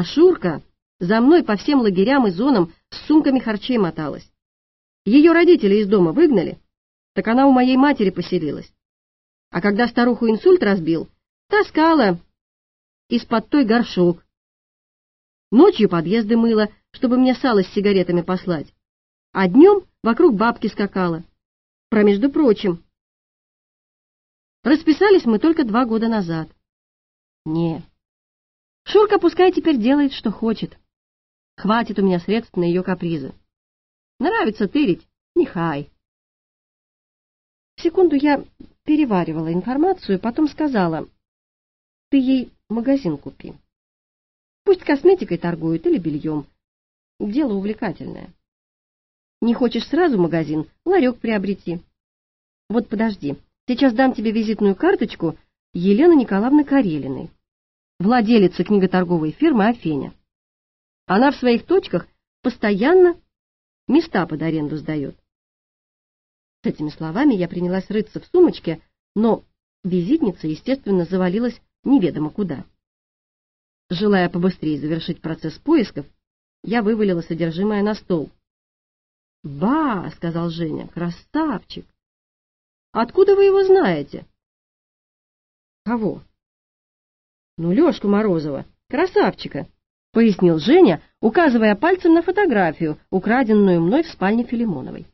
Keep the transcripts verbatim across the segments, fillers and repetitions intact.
А Шурка за мной по всем лагерям и зонам с сумками харчей моталась. Ее родители из дома выгнали, так она у моей матери поселилась. А когда старуху инсульт разбил, таскала из-под той горшок. Ночью подъезды мыла, чтобы мне сало с сигаретами послать, а днем вокруг бабки скакала. Про между прочим. Расписались мы только два года назад. Не. Шурка пускай теперь делает, что хочет. Хватит у меня средств на ее капризы. Нравится тырить? Нехай. Секунду я переваривала информацию, потом сказала: ты ей магазин купи. Пусть косметикой торгует или бельем. Дело увлекательное. Не хочешь сразу магазин, ларек приобрети. Вот подожди, сейчас дам тебе визитную карточку Елены Николаевны Карелиной, владелицы книготорговой фирмы «Афеня». Она в своих точках постоянно места под аренду сдает. С этими словами я принялась рыться в сумочке, но визитница, естественно, завалилась неведомо куда. Желая побыстрее завершить процесс поисков, я вывалила содержимое на стол. «Ба!» — сказал Женя. «Красавчик! Откуда вы его знаете?» «Кого?» «Ну, Лешку Морозова, красавчика», — пояснил Женя, указывая пальцем на фотографию, украденную мной в спальне Филимоновой.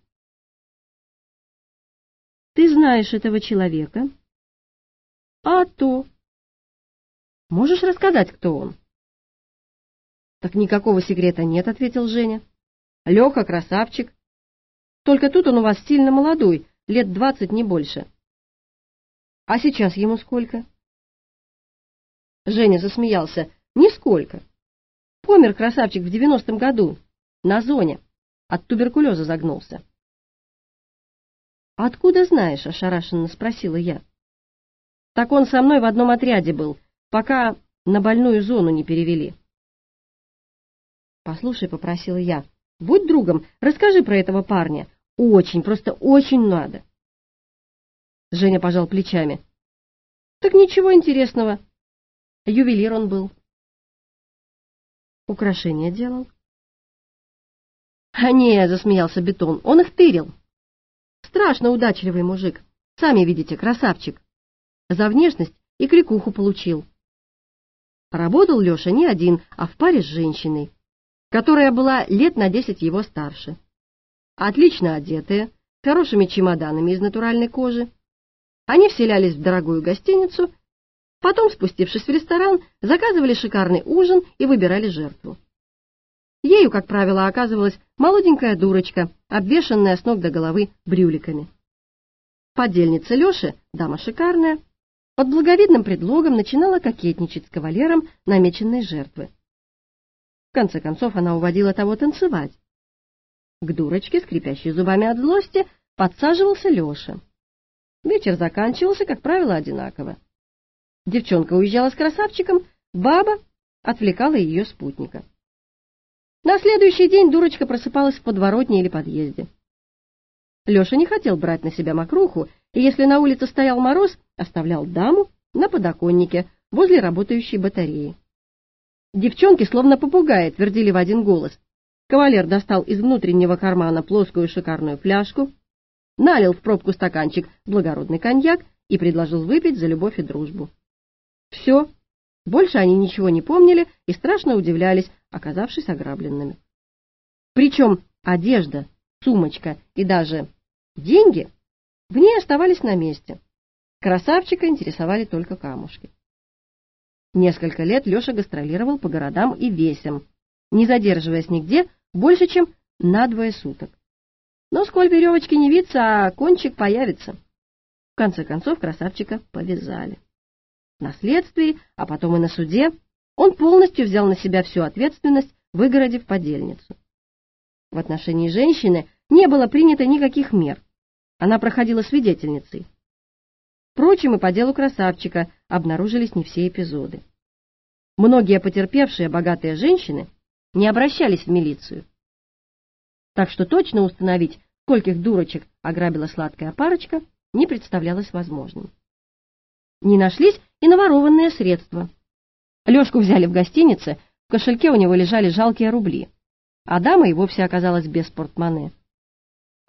«Ты знаешь этого человека?» «А то...» «Можешь рассказать, кто он?» «Так никакого секрета нет», — ответил Женя. «Леха красавчик. Только тут он у вас сильно молодой, лет двадцать, не больше. А сейчас ему сколько?» Женя засмеялся. «Нисколько. Помер красавчик в девяностом году, на зоне, от туберкулеза загнулся». «Откуда знаешь?» — ошарашенно спросила я. «Так он со мной в одном отряде был, пока на больную зону не перевели». «Послушай», — попросила я, — «будь другом, расскажи про этого парня. Очень, просто очень надо». Женя пожал плечами. «Так ничего интересного. Ювелир он был». «Украшения делал?» «А не», — засмеялся Бетон, — «он их тырил. Страшно удачливый мужик. Сами видите, красавчик. За внешность и крикуху получил. Работал Леша не один, а в паре с женщиной, которая была лет на десять его старше. Отлично одетая, с хорошими чемоданами из натуральной кожи. Они вселялись в дорогую гостиницу, потом, спустившись в ресторан, заказывали шикарный ужин и выбирали жертву. Ею, как правило, оказывалась молоденькая дурочка, обвешанная с ног до головы брюликами. Подельница Леши, дама шикарная, под благовидным предлогом начинала кокетничать с кавалером намеченной жертвы. В конце концов, она уводила того танцевать. К дурочке, скрипящей зубами от злости, подсаживался Леша. Вечер заканчивался, как правило, одинаково. Девчонка уезжала с красавчиком, баба отвлекала ее спутника. На следующий день дурочка просыпалась в подворотне или подъезде. Леша не хотел брать на себя мокруху, и если на улице стоял мороз, оставлял даму на подоконнике возле работающей батареи. Девчонки, словно попугаи, твердили в один голос. Кавалер достал из внутреннего кармана плоскую шикарную фляжку, налил в пробку стаканчик благородный коньяк и предложил выпить за любовь и дружбу. Все. Больше они ничего не помнили и страшно удивлялись, оказавшись ограбленными. Причем одежда, сумочка и даже деньги в ней оставались на месте. Красавчика интересовали только камушки. Несколько лет Леша гастролировал по городам и весям, не задерживаясь нигде больше, чем на двое суток. Но сколь веревочки не виться, а кончик появится. В конце концов красавчика повязали. На следствии, а потом и на суде, он полностью взял на себя всю ответственность, выгородив подельницу. В отношении женщины не было принято никаких мер. Она проходила свидетельницей. Впрочем, и по делу красавчика обнаружились не все эпизоды. Многие потерпевшие богатые женщины не обращались в милицию. Так что точно установить, скольких дурочек ограбила сладкая парочка, не представлялось возможным. Не нашлись и наворованные средства. Лешку взяли в гостинице В кошельке у него лежали жалкие рубли, а дама и вовсе оказалась без портмоне.